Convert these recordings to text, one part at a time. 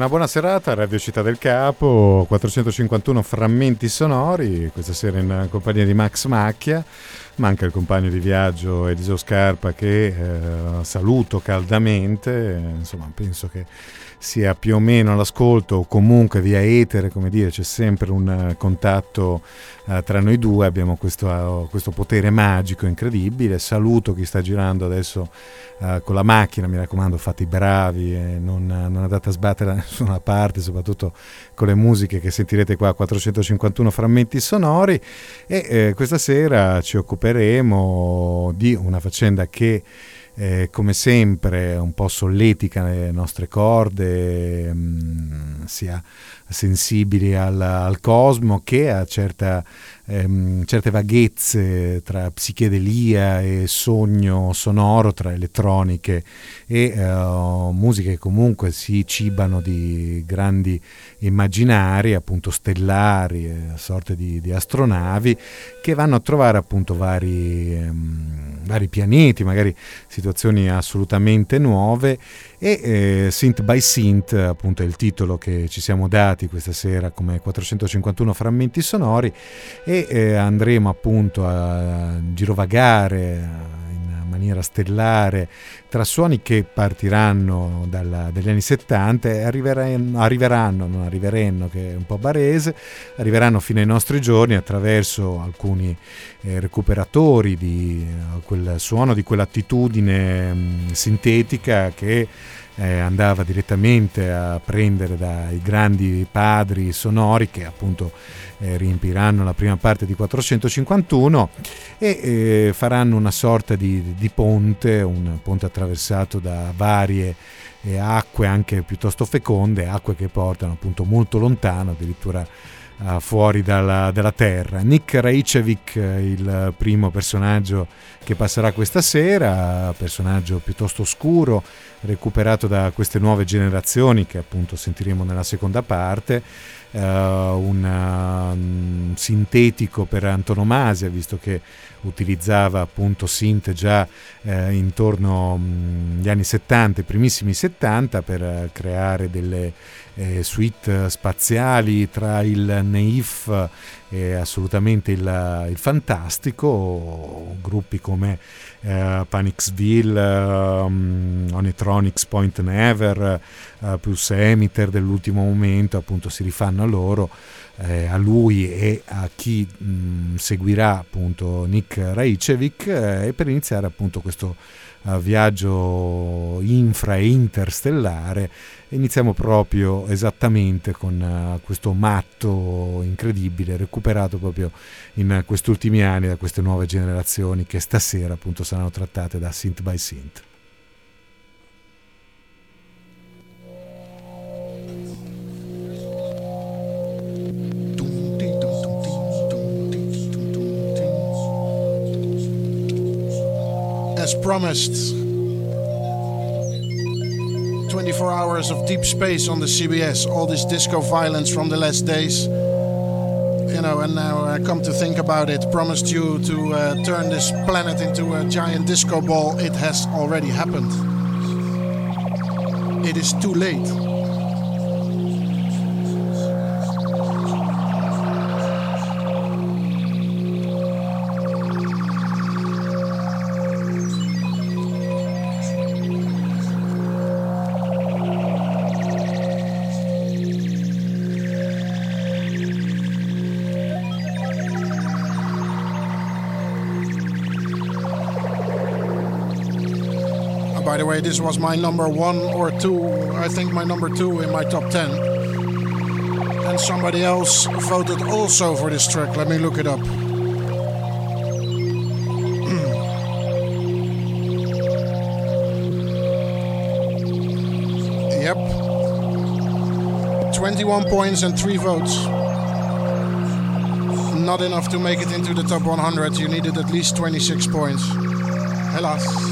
Una buona serata a Radio Città del Capo, 451 frammenti sonori, questa sera in compagnia di Max Macchia, ma anche il compagno di viaggio Eliseo Scarpa che saluto caldamente, insomma penso che sia più o meno all'ascolto o comunque via etere, come dire, c'è sempre un contatto tra noi due, abbiamo questo potere magico incredibile. Saluto chi sta girando adesso con la macchina, mi raccomando fate i bravi e non andate a sbattere da nessuna parte, soprattutto con le musiche che sentirete qua, 451 frammenti sonori. E questa sera ci occuperemo di una faccenda che come sempre un po' solletica le nostre corde, sia sensibili al cosmo che a certe vaghezze tra psichedelia e sogno sonoro, tra elettroniche e musiche che comunque si cibano di grandi immaginari, appunto stellari, sorte di astronavi che vanno a trovare appunto vari pianeti, magari situazioni assolutamente nuove. E Synth by Synth appunto è il titolo che ci siamo dati questa sera come 451 frammenti sonori, e andremo appunto a girovagare in maniera stellare tra suoni che partiranno dagli anni 70 e arriveranno, che è un po' barese, arriveranno fino ai nostri giorni attraverso alcuni recuperatori di quel suono, di quell'attitudine sintetica che andava direttamente a prendere dai grandi padri sonori che appunto riempiranno la prima parte di 451 e faranno una sorta di ponte, un ponte attraversato da varie acque anche piuttosto feconde, acque che portano appunto molto lontano, addirittura fuori dalla Terra. Nick Reichevik, il primo personaggio che passerà questa sera, personaggio piuttosto oscuro, recuperato da queste nuove generazioni che appunto sentiremo nella seconda parte, un sintetico per antonomasia, visto che utilizzava appunto synth già intorno agli anni 70, i primissimi 70, per creare delle suite spaziali tra il naif e assolutamente il fantastico. Gruppi come Panicsville, Onitronics Point Never, plus Emitter dell'ultimo momento appunto si rifanno a loro, a lui e a chi seguirà appunto Nick Reichevik, e per iniziare appunto questo viaggio infra e interstellare iniziamo proprio esattamente con questo matto incredibile recuperato proprio in questi ultimi anni da queste nuove generazioni che stasera appunto saranno trattate da Synth by Synth. As promised, 24 hours of deep space on the CBS, all this disco violence from the last days, you know, and now I come to think about it, promised you to turn this planet into a giant disco ball. It has already happened. It is too late. By the way, this was my number 1 or 2, I think my number 2 in my top 10. And somebody else voted also for this track. Let me look it up. Yep. 21 points and 3 votes. Not enough to make it into the top 100. You needed at least 26 points. Helaas.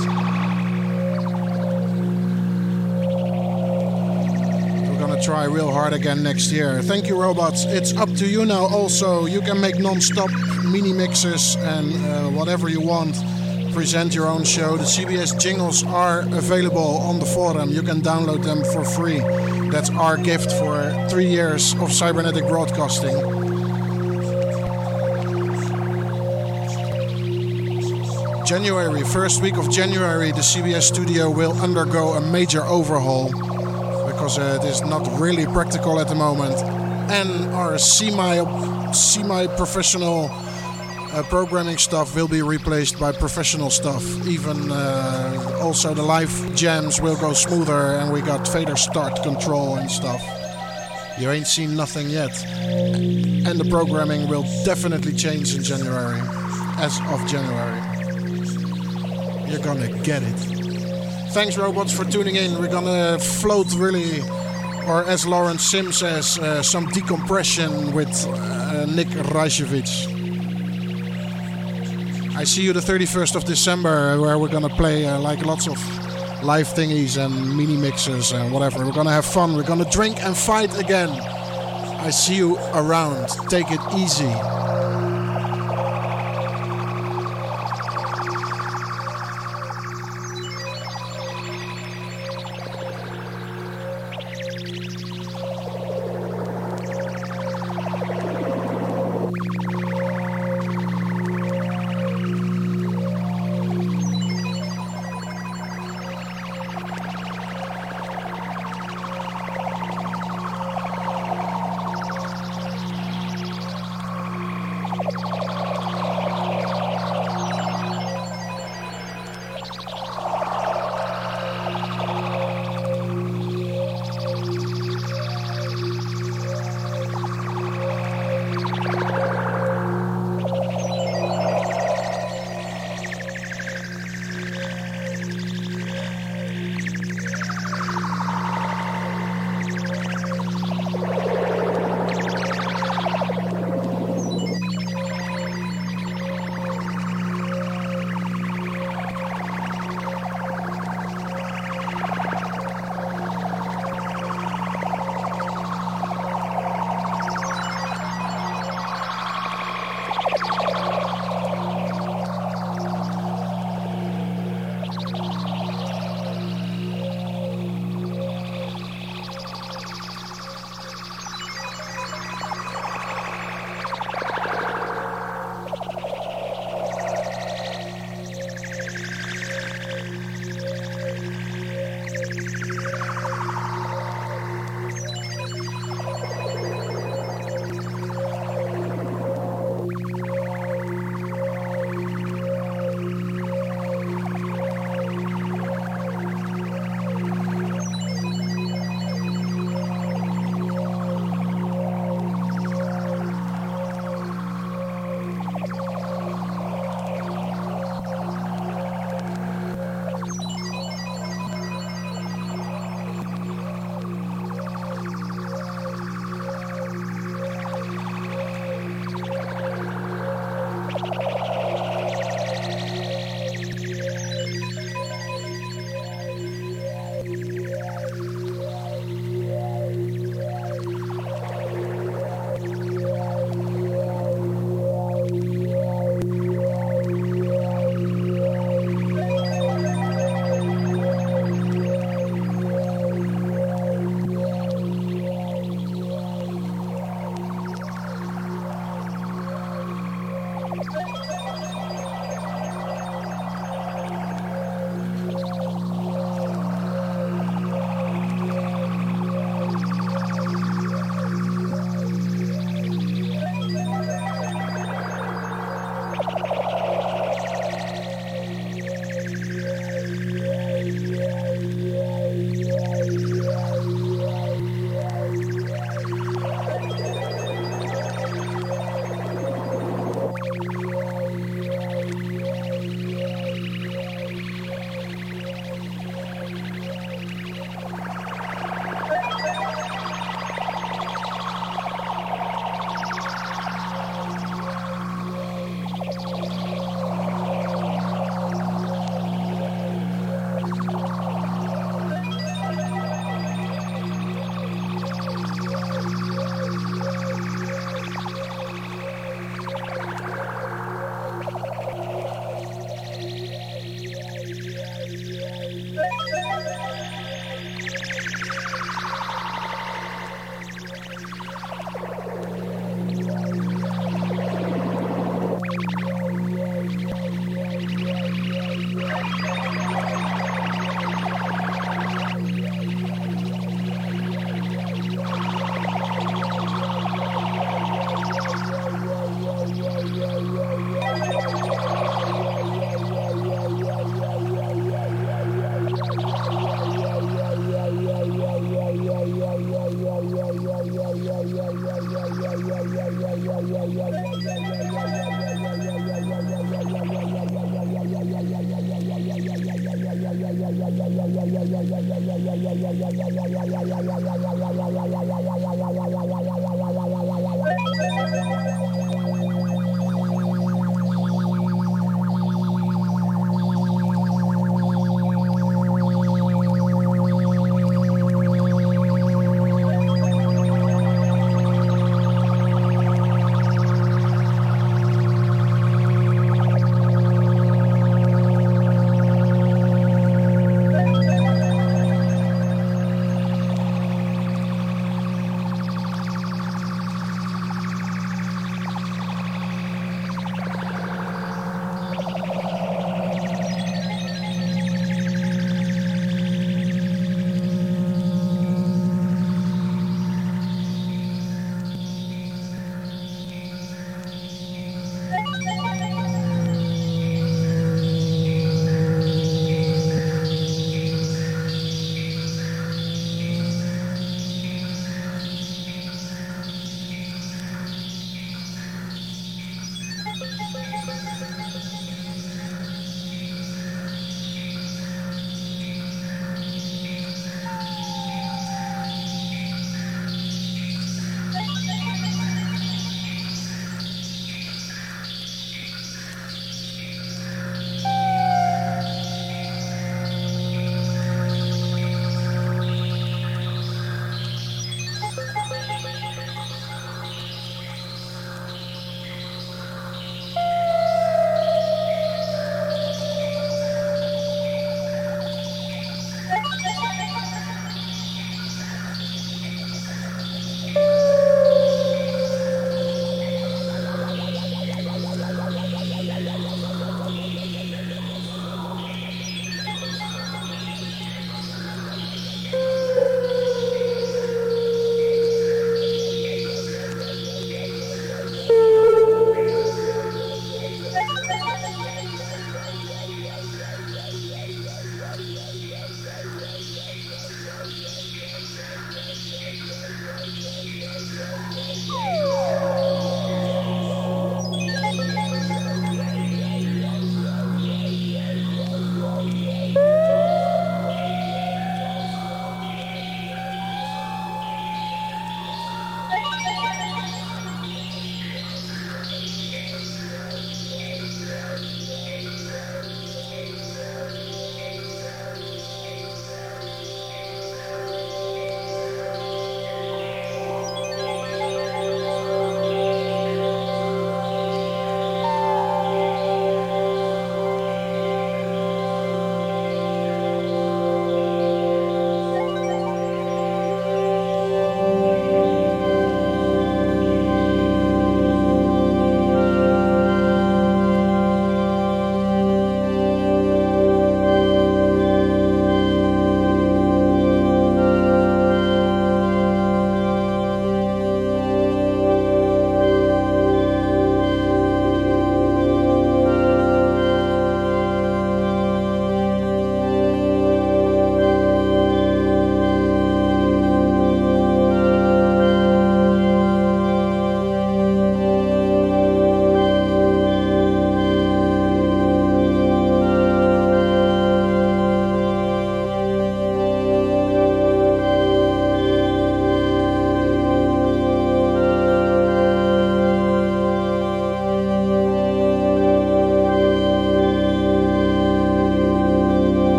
Try real hard again next year. Thank you, robots. It's up to you now also. You can make non-stop mini mixes and whatever you want. present your own show. The CBS jingles are available on the forum. You can download them for free. That's our gift for 3 years of cybernetic broadcasting. January, first week of January, the CBS studio will undergo a major overhaul because it is not really practical at the moment. And our semi-professional programming stuff will be replaced by professional stuff. Even also the live jams will go smoother, and we got fader start control and stuff. You ain't seen nothing yet. And the programming will definitely change in January. As of January. You're gonna get it. Thanks, robots, for tuning in. We're gonna float really, or as Lawrence Sim says, some decompression with Nick Rajcevic. I see you the 31st of December, where we're gonna play like lots of live thingies and mini mixes and whatever. We're gonna have fun. We're gonna drink and fight again. I see you around. Take it easy.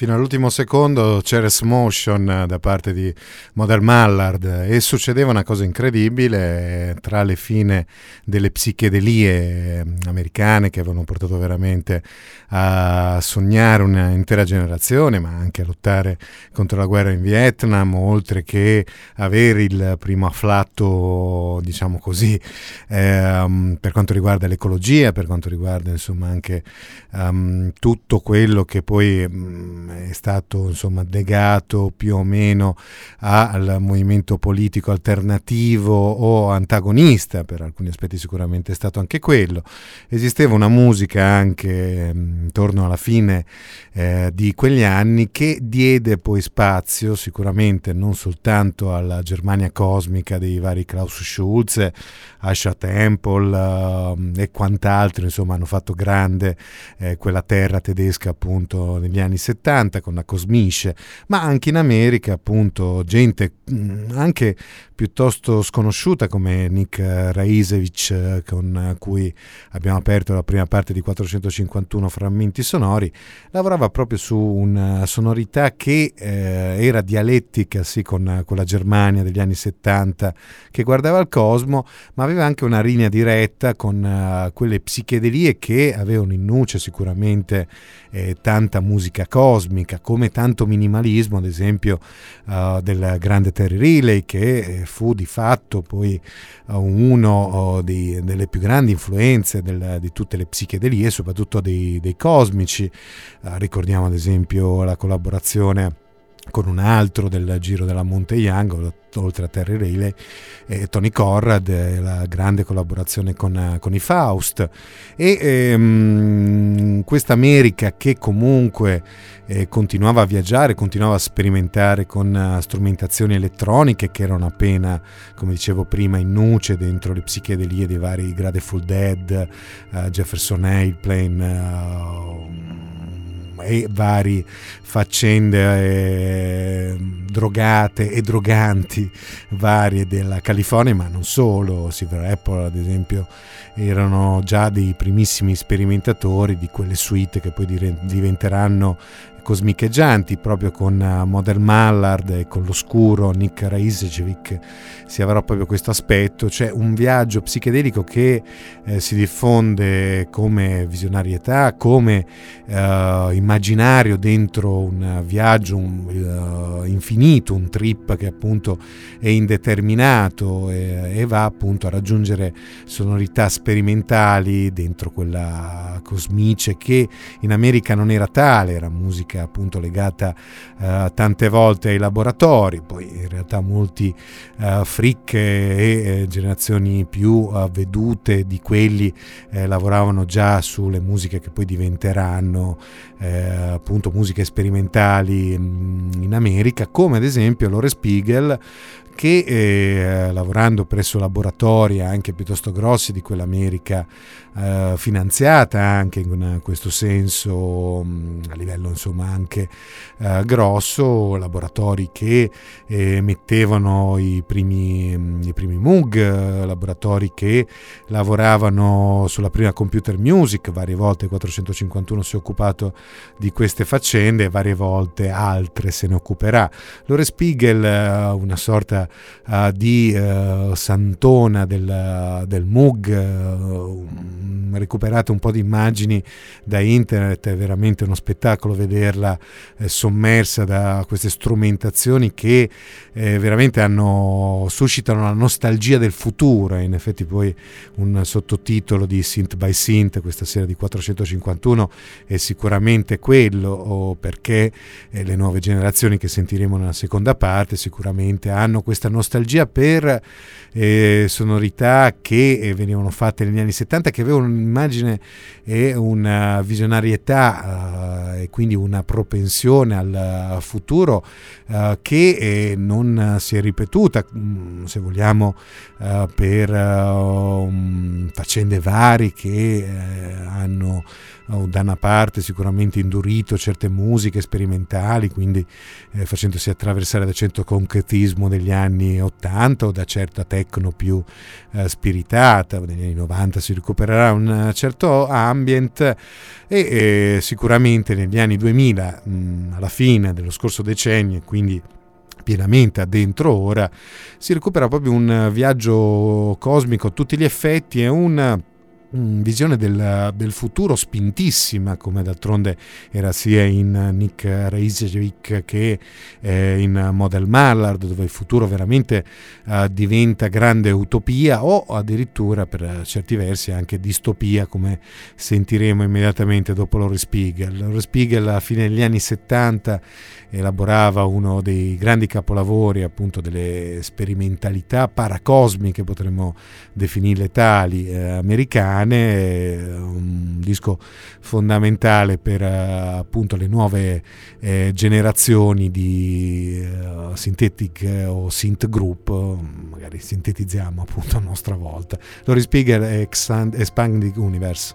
Fino all'ultimo secondo Ceres Motion da parte di Model Mallard, e succedeva una cosa incredibile tra le fine delle psichedelie americane che avevano portato veramente a sognare un'intera generazione, ma anche a lottare contro la guerra in Vietnam, oltre che avere il primo afflatto, diciamo così, per quanto riguarda l'ecologia, per quanto riguarda insomma anche tutto quello che poi è stato insomma legato più o meno al movimento politico alternativo o antagonista. Per alcuni aspetti sicuramente è stato anche quello. Esisteva una musica anche intorno alla fine di quegli anni che diede poi spazio sicuramente non soltanto alla Germania cosmica dei vari Klaus Schulze, Asha Temple e quant'altro, insomma hanno fatto grande quella terra tedesca appunto negli anni 70 con la Cosmisce, ma anche in America appunto gente anche piuttosto sconosciuta come Nick Raisevich, con cui abbiamo aperto la prima parte di 451 frammenti sonori, lavorava proprio su una sonorità che era dialettica sì con la Germania degli anni 70 che guardava al cosmo, ma aveva anche una linea diretta con quelle psichedelie che avevano in nuce sicuramente tanta musica cosmica, come tanto minimalismo, ad esempio del grande Terry Riley, che fu di fatto poi uno delle più grandi influenze di tutte le psichedelie, soprattutto dei cosmici. Ricordiamo ad esempio la collaborazione con un altro del Giro della Monte Young, oltre a Terry Riley, Tony Conrad, la grande collaborazione con i Faust, e questa America che comunque continuava a viaggiare, continuava a sperimentare con strumentazioni elettroniche che erano appena, come dicevo prima, in nuce dentro le psichedelie dei vari Grateful Dead, Jefferson Airplane, e vari faccende drogate e droganti varie della California, ma non solo. Silver Apple ad esempio erano già dei primissimi sperimentatori di quelle suite che poi diventeranno cosmicheggianti. Proprio con Model Mallard e con l'oscuro Nick Raisevich si avrà proprio questo aspetto, cioè un viaggio psichedelico che si diffonde come visionarietà, come immaginario dentro un viaggio infinito, un trip che appunto è indeterminato e va appunto a raggiungere sonorità sperimentali dentro quella cosmice che in America non era tale, era musica appunto legata tante volte ai laboratori. Poi in realtà molti freak e generazioni più avvedute di quelli lavoravano già sulle musiche che poi diventeranno appunto musiche sperimentali in America, come ad esempio Lore Spiegel, che lavorando presso laboratori anche piuttosto grossi di quell'America finanziata anche in questo senso a livello insomma anche grosso, laboratori che mettevano i primi Moog, laboratori che lavoravano sulla prima computer music. Varie volte 451 si è occupato di queste faccende, varie volte altre se ne occuperà. Lore Spiegel, una sorta di santona del Moog, recuperate un po' di immagini da internet, è veramente uno spettacolo vederla sommersa da queste strumentazioni che veramente suscitano la nostalgia del futuro. In effetti poi un sottotitolo di Synth by Synth questa sera di 451 è sicuramente quello, perché le nuove generazioni che sentiremo nella seconda parte sicuramente hanno questa nostalgia per sonorità che venivano fatte negli anni 70, che avevano un'immagine e una visionarietà e quindi una propensione al futuro che non si è ripetuta, se vogliamo, per faccende varie che hanno da una parte sicuramente indurito certe musiche sperimentali, quindi facendosi attraversare da certo concretismo degli anni 80 o da certa techno più spiritata. Negli anni 90 si recupererà un certo ambient e sicuramente negli anni 2000, alla fine dello scorso decennio, quindi pienamente addentro ora, si recupera proprio un viaggio cosmico a tutti gli effetti e una visione del futuro spintissima, come d'altronde era sia in Nick Reisevik che in Model Mallard, dove il futuro veramente diventa grande utopia o addirittura per certi versi anche distopia, come sentiremo immediatamente dopo Laurie Spiegel. Laurie Spiegel a fine degli anni 70 elaborava uno dei grandi capolavori, appunto, delle sperimentalità paracosmiche, potremmo definirle tali, americane, un disco fondamentale per appunto le nuove generazioni di synthetic o synth group, magari sintetizziamo appunto a nostra volta. Laurie Spiegel e Expanding Universe.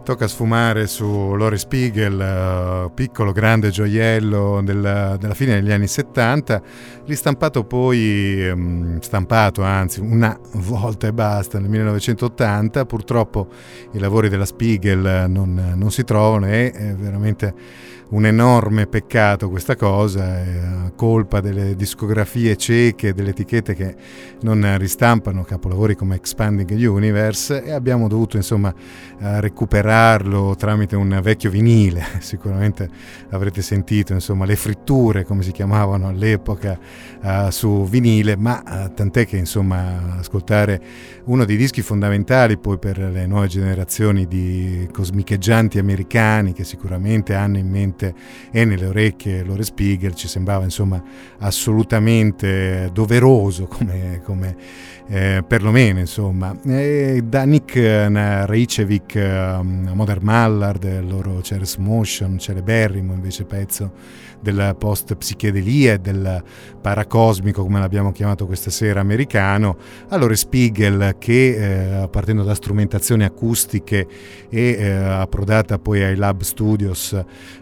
Tocca sfumare su Lore Spiegel, piccolo grande gioiello della fine degli anni 70, ristampato poi, stampato anzi una volta e basta nel 1980. Purtroppo i lavori della Spiegel non si trovano, è veramente un enorme peccato questa cosa, è colpa delle discografie cieche, delle etichette che non ristampano capolavori come Expanding Universe, e abbiamo dovuto insomma recuperarlo tramite un vecchio vinile. Sicuramente avrete sentito insomma le fritture, come si chiamavano all'epoca, su vinile, ma tant'è che insomma ascoltare uno dei dischi fondamentali poi per le nuove generazioni di cosmicheggianti americani che sicuramente hanno in mente e nelle orecchie Lore Spiegel ci sembrava insomma assolutamente doveroso come perlomeno insomma. Da Nick Reichevik Modern Mallard, il loro Ceres Motion, celeberrimo invece pezzo del post psichedelia e del paracosmico, come l'abbiamo chiamato questa sera, americano. Allora Spiegel che partendo da strumentazioni acustiche e approdata poi ai Lab Studios,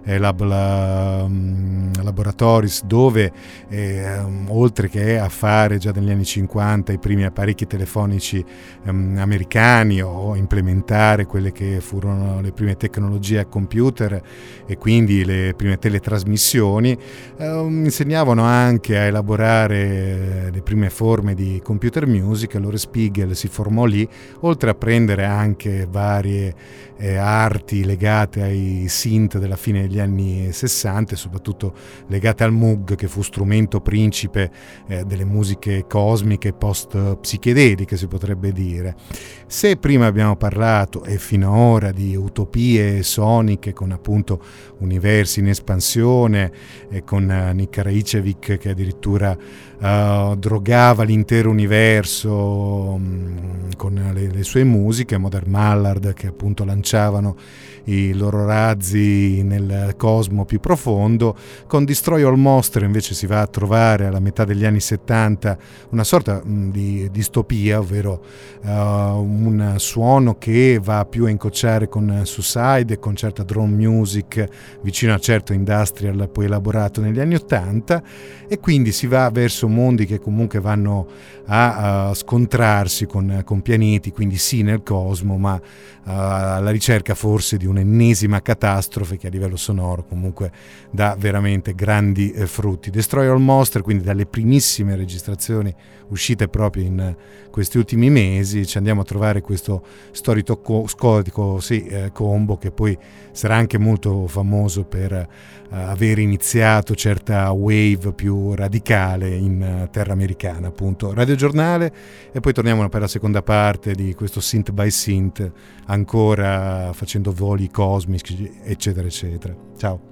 Laboratories, dove oltre che a fare già negli anni 50 i primi apparecchi telefonici americani o implementare quelle che furono le prime tecnologie a computer e quindi le prime teletrasmissioni, insegnavano anche a elaborare le prime forme di computer music. Lore Spiegel si formò lì, oltre a prendere anche varie arti legate ai synth della fine degli anni 60 e soprattutto legate al Moog, che fu strumento principe delle musiche cosmiche post psichedeliche, si potrebbe dire. Se prima abbiamo parlato e fino ad ora di utopie soniche con appunto universi in espansione e con Nick Reichevik che addirittura drogava l'intero universo con le sue musiche, Modern Mallard che appunto lanciavano i loro razzi nel cosmo più profondo, con Destroy All Monster invece si va a trovare alla metà degli anni 70 una sorta di distopia, ovvero un suono che va più a incrociare con Suicide e con certa drone music vicino a certo industrial poi elaborato negli anni 80, e quindi si va verso mondi che comunque vanno a scontrarsi con pianeti, quindi sì nel cosmo, ma alla ricerca forse di un'ennesima catastrofe che a livello sonoro comunque dà veramente grandi frutti. Destroy All Monster, quindi dalle primissime registrazioni uscite proprio in questi ultimi mesi, ci andiamo a trovare questo storico combo che poi sarà anche molto famoso per aver iniziato certa wave più radicale in terra americana, appunto. Radio Giornale, e poi torniamo per la seconda parte di questo synth by synth, ancora facendo voli cosmici eccetera eccetera. Ciao.